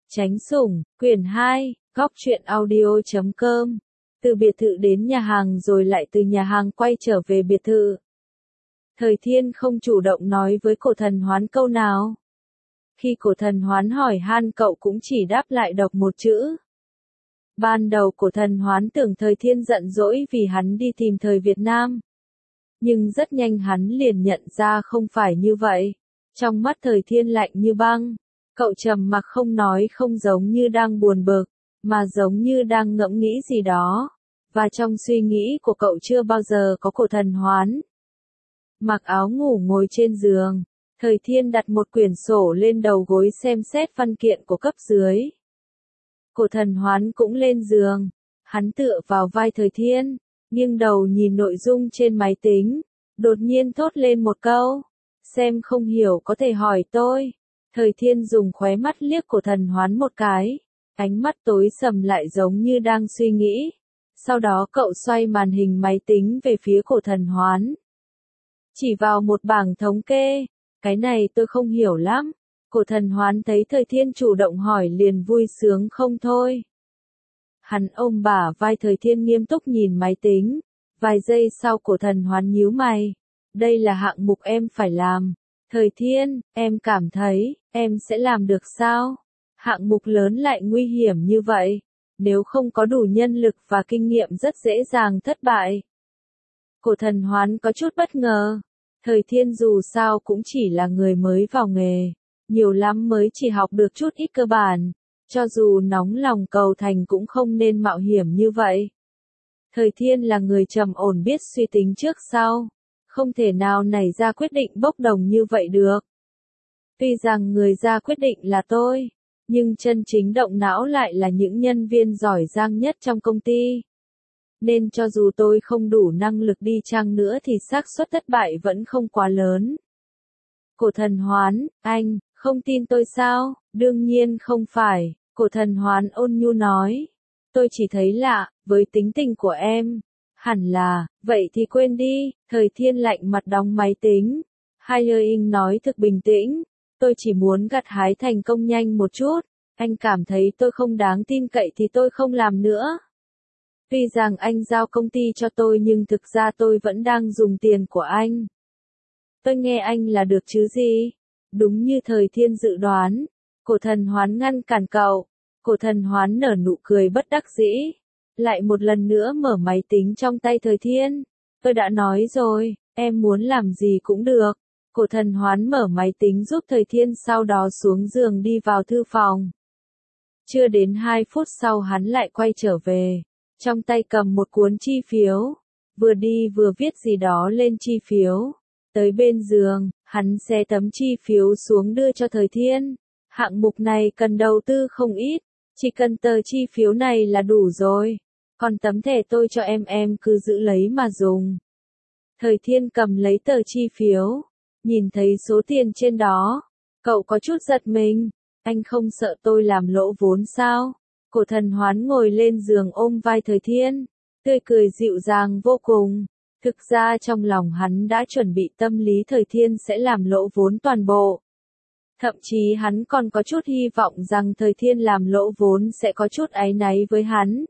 Chánh Sủng, quyển 2, góc truyện audio.com. Từ biệt thự đến nhà hàng rồi lại từ nhà hàng quay trở về biệt thự. Thời Thiên không chủ động nói với Cổ Thần Hoán câu nào. Khi Cổ Thần Hoán hỏi han cậu cũng chỉ đáp lại độc một chữ. Ban đầu Cổ Thần Hoán tưởng Thời Thiên giận dỗi vì hắn đi tìm Thời Việt Nam. Nhưng rất nhanh hắn liền nhận ra không phải như vậy. Trong mắt Thời Thiên lạnh như băng. Cậu trầm mặc không nói, không giống như đang buồn bực, mà giống như đang ngẫm nghĩ gì đó. Và trong suy nghĩ của cậu chưa bao giờ có Cổ Thần Hoán. Mặc áo ngủ ngồi trên giường, Thời Thiên đặt một quyển sổ lên đầu gối xem xét văn kiện của cấp dưới. Cổ Thần Hoán cũng lên giường, hắn tựa vào vai Thời Thiên, nghiêng đầu nhìn nội dung trên máy tính, đột nhiên thốt lên một câu, xem không hiểu có thể hỏi tôi. Thời Thiên dùng khóe mắt liếc Cổ Thần Hoán một cái, ánh mắt tối sầm lại giống như đang suy nghĩ. Sau đó cậu xoay màn hình máy tính về phía Cổ Thần Hoán. Chỉ vào một bảng thống kê, cái này tôi không hiểu lắm. Cổ Thần Hoán thấy Thời Thiên chủ động hỏi liền vui sướng không thôi. Hắn ôm bả vai Thời Thiên nghiêm túc nhìn máy tính. Vài giây sau Cổ Thần Hoán nhíu mày. Đây là hạng mục em phải làm. Thời Thiên, em cảm thấy, em sẽ làm được sao? Hạng mục lớn lại nguy hiểm như vậy. Nếu không có đủ nhân lực và kinh nghiệm rất dễ dàng thất bại. Cổ Thần Hoán có chút bất ngờ. Thời Thiên dù sao cũng chỉ là người mới vào nghề. Nhiều lắm mới chỉ học được chút ít cơ bản. Cho dù nóng lòng cầu thành cũng không nên mạo hiểm như vậy. Thời Thiên là người trầm ổn biết suy tính trước sau. Không thể nào nảy ra quyết định bốc đồng như vậy được. Tuy rằng người ra quyết định là tôi, nhưng chân chính động não lại là những nhân viên giỏi giang nhất trong công ty. Nên cho dù tôi không đủ năng lực đi chăng nữa thì xác suất thất bại vẫn không quá lớn. Cổ Thần Hoán, anh, không tin tôi sao? Đương nhiên không phải, Cổ Thần Hoán ôn nhu nói. Tôi chỉ thấy lạ, với tính tình của em. Hẳn là, vậy thì quên đi. Thời Thiên lạnh mặt đóng máy tính. Hiring nói thực bình tĩnh. Tôi chỉ muốn gặt hái thành công nhanh một chút. Anh cảm thấy tôi không đáng tin cậy thì tôi không làm nữa. Tuy rằng anh giao công ty cho tôi nhưng thực ra tôi vẫn đang dùng tiền của anh. Tôi nghe anh là được chứ gì? Đúng như Thời Thiên dự đoán. Cổ Thần Hoán ngăn cản cậu. Cổ Thần Hoán nở nụ cười bất đắc dĩ. Lại một lần nữa mở máy tính trong tay Thời Thiên. Tôi đã nói rồi, em muốn làm gì cũng được. Cổ Thần Hoán mở máy tính giúp Thời Thiên sau đó xuống giường đi vào thư phòng. Chưa đến 2 phút sau hắn lại quay trở về. Trong tay cầm một cuốn chi phiếu. Vừa đi vừa viết gì đó lên chi phiếu. Tới bên giường, hắn xé tấm chi phiếu xuống đưa cho Thời Thiên. Hạng mục này cần đầu tư không ít. Chỉ cần tờ chi phiếu này là đủ rồi. Còn tấm thẻ tôi cho em cứ giữ lấy mà dùng. Thời Thiên cầm lấy tờ chi phiếu. Nhìn thấy số tiền trên đó. Cậu có chút giật mình. Anh không sợ tôi làm lỗ vốn sao? Cổ Thần Hoán ngồi lên giường ôm vai Thời Thiên. Tươi cười dịu dàng vô cùng. Thực ra trong lòng hắn đã chuẩn bị tâm lý Thời Thiên sẽ làm lỗ vốn toàn bộ. Thậm chí hắn còn có chút hy vọng rằng Thời Thiên làm lỗ vốn sẽ có chút áy náy với hắn.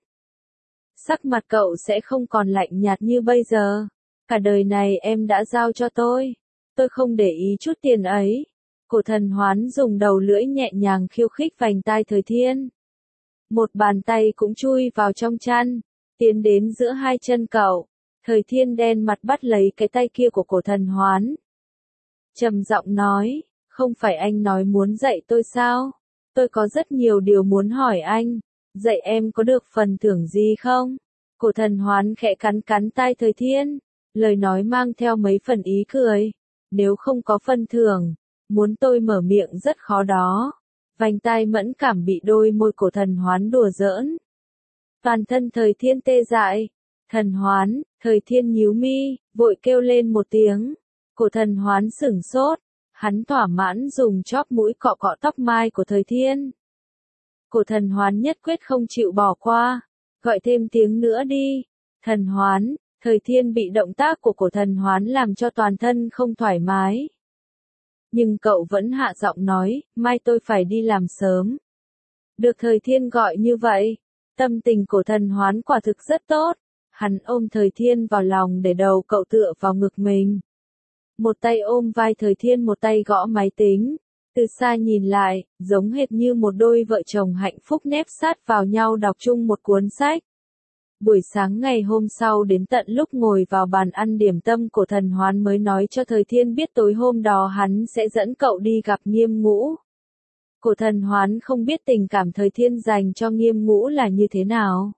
Sắc mặt cậu sẽ không còn lạnh nhạt như bây giờ. Cả đời này em đã giao cho tôi. Tôi không để ý chút tiền ấy. Cổ Thần Hoán dùng đầu lưỡi nhẹ nhàng khiêu khích vành tai Thời Thiên. Một bàn tay cũng chui vào trong chăn, tiến đến giữa hai chân cậu. Thời Thiên đen mặt bắt lấy cái tay kia của Cổ Thần Hoán. Trầm giọng nói, không phải anh nói muốn dạy tôi sao? Tôi có rất nhiều điều muốn hỏi anh. Dạy em có được phần thưởng gì không? Cổ Thần Hoán khẽ cắn cắn tai Thời Thiên. Lời nói mang theo mấy phần ý cười. Nếu không có phần thưởng, muốn tôi mở miệng rất khó đó. Vành tai mẫn cảm bị đôi môi Cổ Thần Hoán đùa giỡn. Toàn thân Thời Thiên tê dại. Thần Hoán, Thời Thiên nhíu mi, vội kêu lên một tiếng. Cổ Thần Hoán sửng sốt. Hắn thỏa mãn dùng chóp mũi cọ cọ tóc mai của Thời Thiên. Cổ Thần Hoán nhất quyết không chịu bỏ qua. Gọi thêm tiếng nữa đi. Thần Hoán, Thời Thiên bị động tác của Cổ Thần Hoán làm cho toàn thân không thoải mái. Nhưng cậu vẫn hạ giọng nói, mai tôi phải đi làm sớm. Được Thời Thiên gọi như vậy, tâm tình Cổ Thần Hoán quả thực rất tốt. Hắn ôm Thời Thiên vào lòng để đầu cậu tựa vào ngực mình. Một tay ôm vai Thời Thiên, một tay gõ máy tính. Từ xa nhìn lại, giống hệt như một đôi vợ chồng hạnh phúc nép sát vào nhau đọc chung một cuốn sách. Buổi sáng ngày hôm sau đến tận lúc ngồi vào bàn ăn điểm tâm, Cổ Thần Hoán mới nói cho Thời Thiên biết tối hôm đó hắn sẽ dẫn cậu đi gặp Nghiêm Ngũ. Cổ Thần Hoán không biết tình cảm Thời Thiên dành cho Nghiêm Ngũ là như thế nào.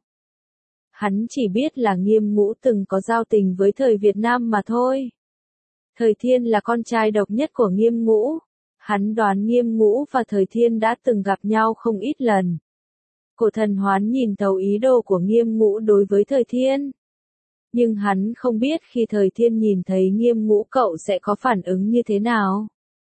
Hắn chỉ biết là Nghiêm Ngũ từng có giao tình với thời Việt Nam mà thôi. Thời Thiên là con trai độc nhất của Nghiêm Ngũ. Hắn đoán Nghiêm Ngũ và Thời Thiên đã từng gặp nhau không ít lần. Cổ Thần Hoán nhìn thấu ý đồ của Nghiêm Ngũ đối với Thời Thiên. Nhưng hắn không biết khi Thời Thiên nhìn thấy Nghiêm Ngũ cậu sẽ có phản ứng như thế nào.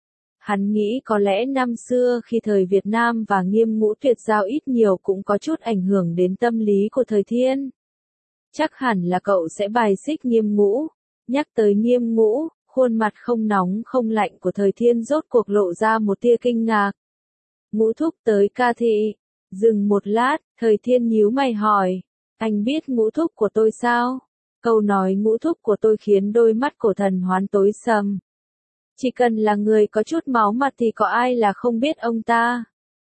Hắn nghĩ có lẽ năm xưa khi thời Việt Nam và Nghiêm Ngũ tuyệt giao ít nhiều cũng có chút ảnh hưởng đến tâm lý của Thời Thiên. Chắc hẳn là cậu sẽ bài xích Nghiêm Ngũ. Nhắc tới Nghiêm Ngũ, khuôn mặt không nóng không lạnh của Thời Thiên rốt cuộc lộ ra một tia kinh ngạc. Ngũ thúc tới Ca Thị. Dừng một lát, Thời Thiên nhíu mày hỏi. Anh biết Ngũ thúc của tôi sao? Câu nói Ngũ thúc của tôi khiến đôi mắt Cổ Thần Hoán tối sầm. Chỉ cần là người có chút máu mặt thì có ai là không biết ông ta.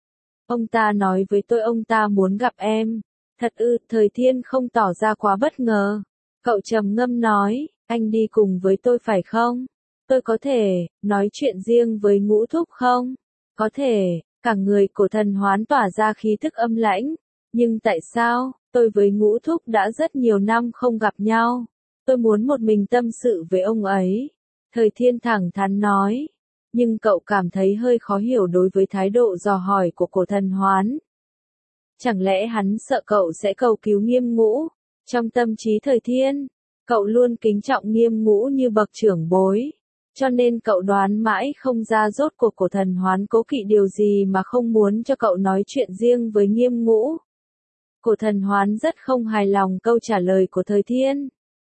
Ông ta nói với tôi ông ta muốn gặp em. Thật ư? Thời Thiên không tỏ ra quá bất ngờ. Cậu trầm ngâm nói, anh đi cùng với tôi phải không? Tôi có thể nói chuyện riêng với Ngũ thúc không? Có thể. Cả người Cổ Thần Hoán tỏa ra khí thức âm lãnh. Nhưng tại sao? Tôi với Ngũ thúc đã rất nhiều năm không gặp nhau. Tôi muốn một mình tâm sự với ông ấy. Thời Thiên thẳng thắn nói. Nhưng cậu cảm thấy hơi khó hiểu đối với thái độ dò hỏi của Cổ Thần Hoán. Chẳng lẽ hắn sợ cậu sẽ cầu cứu Nghiêm Ngũ? Trong tâm trí Thời Thiên, cậu luôn kính trọng Nghiêm Ngũ như bậc trưởng bối. Cho nên cậu đoán mãi không ra rốt cuộc Cổ Thần Hoán cố kỵ điều gì mà không muốn cho cậu nói chuyện riêng với Nghiêm Ngũ. Cổ Thần Hoán rất không hài lòng câu trả lời của Thời Thiên.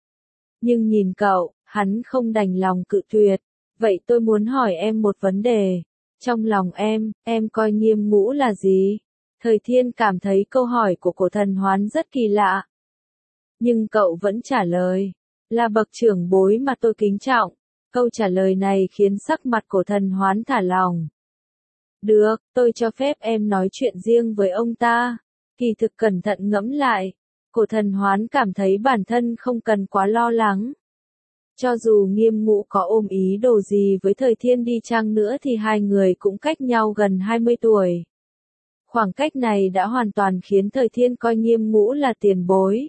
Nhưng nhìn cậu, hắn không đành lòng cự tuyệt. Vậy tôi muốn hỏi em một vấn đề. Trong lòng em coi Nghiêm Ngũ là gì? Thời Thiên cảm thấy câu hỏi của Cổ Thần Hoán rất kỳ lạ. Nhưng cậu vẫn trả lời. Là bậc trưởng bối mà tôi kính trọng. Câu trả lời này khiến sắc mặt Cổ Thần Hoán thả lỏng. Được, tôi cho phép em nói chuyện riêng với ông ta. Kỳ thực cẩn thận ngẫm lại. Cổ Thần Hoán cảm thấy bản thân không cần quá lo lắng. Cho dù Nghiêm Ngũ có ôm ý đồ gì với Thời Thiên đi chăng nữa thì hai người cũng cách nhau gần 20 tuổi. Khoảng cách này đã hoàn toàn khiến Thời Thiên coi Nghiêm Ngũ là tiền bối.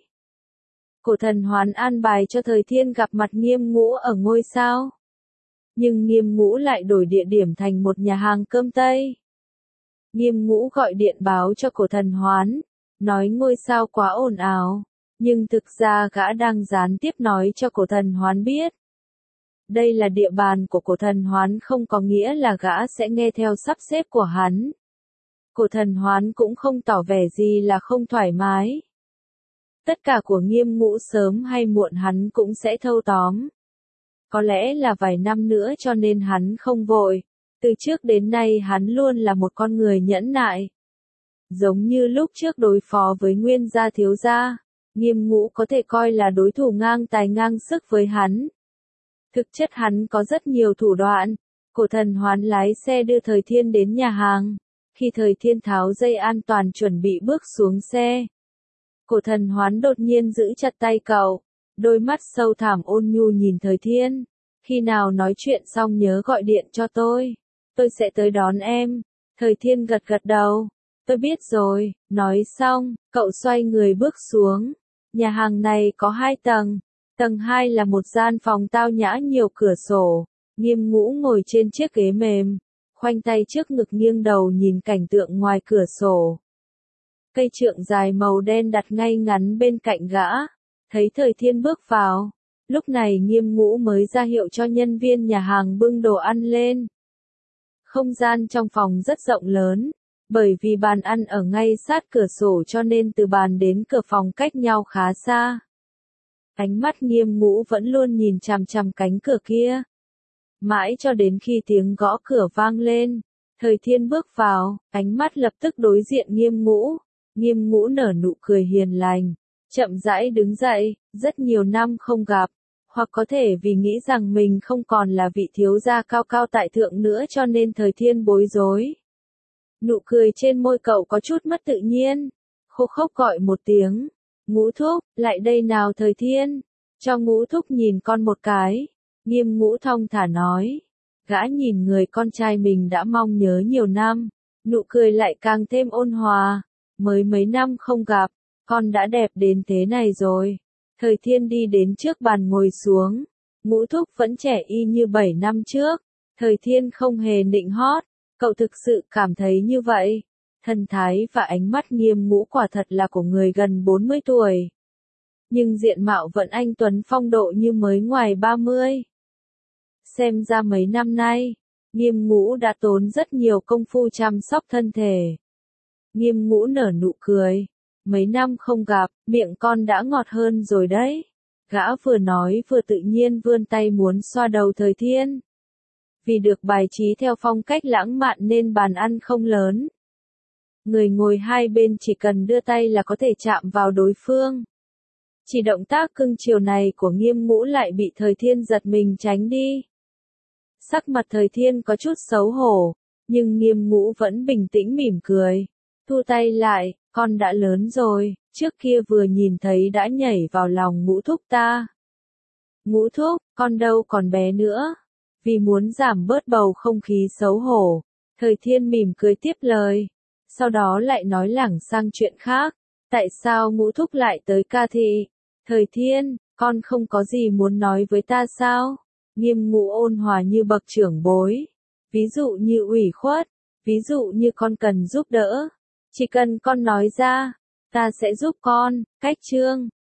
Cổ Thần Hoán an bài cho Thời Thiên gặp mặt Nghiêm Ngũ ở ngôi sao. Nhưng Nghiêm Ngũ lại đổi địa điểm thành một nhà hàng cơm Tây. Nghiêm Ngũ gọi điện báo cho Cổ Thần Hoán, nói ngôi sao quá ồn ào. Nhưng thực ra gã đang gián tiếp nói cho Cổ Thần Hoán biết. Đây là địa bàn của Cổ Thần Hoán không có nghĩa là gã sẽ nghe theo sắp xếp của hắn. Cổ Thần Hoán cũng không tỏ vẻ gì là không thoải mái. Tất cả của Nghiêm Ngũ sớm hay muộn hắn cũng sẽ thâu tóm. Có lẽ là vài năm nữa cho nên hắn không vội. Từ trước đến nay hắn luôn là một con người nhẫn nại. Giống như lúc trước đối phó với Nguyên gia thiếu gia, Nghiêm Ngũ có thể coi là đối thủ ngang tài ngang sức với hắn. Thực chất hắn có rất nhiều thủ đoạn. Cổ Thần Hoán lái xe đưa Thời Thiên đến nhà hàng. Khi Thời Thiên tháo dây an toàn chuẩn bị bước xuống xe, Cổ Thần Hoán đột nhiên giữ chặt tay cậu. Đôi mắt sâu thẳm ôn nhu nhìn Thời Thiên. Khi nào nói chuyện xong nhớ gọi điện cho tôi sẽ tới đón em. Thời Thiên gật gật đầu. Tôi biết rồi. Nói xong, cậu xoay người bước xuống. Nhà hàng này có 2 tầng. Tầng 2 là một gian phòng tao nhã nhiều cửa sổ. Nghiêm Ngũ ngồi trên chiếc ghế mềm, khoanh tay trước ngực nghiêng đầu nhìn cảnh tượng ngoài cửa sổ. Cây trượng dài màu đen đặt ngay ngắn bên cạnh gã. Thấy Thời Thiên bước vào, lúc này Nghiêm Ngũ mới ra hiệu cho nhân viên nhà hàng bưng đồ ăn lên. Không gian trong phòng rất rộng lớn, bởi vì bàn ăn ở ngay sát cửa sổ cho nên từ bàn đến cửa phòng cách nhau khá xa. Ánh mắt Nghiêm Ngũ vẫn luôn nhìn chằm chằm cánh cửa kia. Mãi cho đến khi tiếng gõ cửa vang lên, Thời Thiên bước vào, ánh mắt lập tức đối diện Nghiêm Ngũ. Nghiêm Ngũ nở nụ cười hiền lành, chậm rãi đứng dậy, rất nhiều năm không gặp, hoặc có thể vì nghĩ rằng mình không còn là vị thiếu gia cao cao tại thượng nữa cho nên Thời Thiên bối rối. Nụ cười trên môi cậu có chút mất tự nhiên, khô khốc gọi một tiếng, Ngũ thúc, lại đây nào Thời Thiên, cho Ngũ thúc nhìn con một cái. Nghiêm Ngũ thong thả nói, gã nhìn người con trai mình đã mong nhớ nhiều năm, nụ cười lại càng thêm ôn hòa, mới mấy năm không gặp, con đã đẹp đến thế này rồi. Thời Thiên đi đến trước bàn ngồi xuống, Ngũ thúc vẫn trẻ y như 7 năm trước. Thời Thiên không hề nịnh hót, cậu thực sự cảm thấy như vậy. Thần thái và ánh mắt Nghiêm Ngũ quả thật là của người gần 40 tuổi. Nhưng diện mạo vẫn anh tuấn phong độ như mới ngoài 30. Xem ra mấy năm nay, Nghiêm Ngũ đã tốn rất nhiều công phu chăm sóc thân thể. Nghiêm Ngũ nở nụ cười, mấy năm không gặp, miệng con đã ngọt hơn rồi đấy. Gã vừa nói vừa tự nhiên vươn tay muốn xoa đầu Thời Thiên. Vì được bài trí theo phong cách lãng mạn nên bàn ăn không lớn. Người ngồi hai bên chỉ cần đưa tay là có thể chạm vào đối phương. Chỉ động tác cưng chiều này của Nghiêm Ngũ lại bị Thời Thiên giật mình tránh đi. Sắc mặt Thời Thiên có chút xấu hổ, nhưng Nghiêm Ngũ vẫn bình tĩnh mỉm cười. Thu tay lại, con đã lớn rồi, trước kia vừa nhìn thấy đã nhảy vào lòng Ngũ thúc ta. Ngũ thúc, con đâu còn bé nữa. Vì muốn giảm bớt bầu không khí xấu hổ, Thời Thiên mỉm cười tiếp lời. Sau đó lại nói lảng sang chuyện khác. Tại sao Ngũ thúc lại tới Ca Thị? Thời Thiên, con không có gì muốn nói với ta sao? Nghiêm Ngũ ôn hòa như bậc trưởng bối. Ví dụ như ủy khuất, ví dụ như con cần giúp đỡ. Chỉ cần con nói ra, ta sẽ giúp con. Cách chương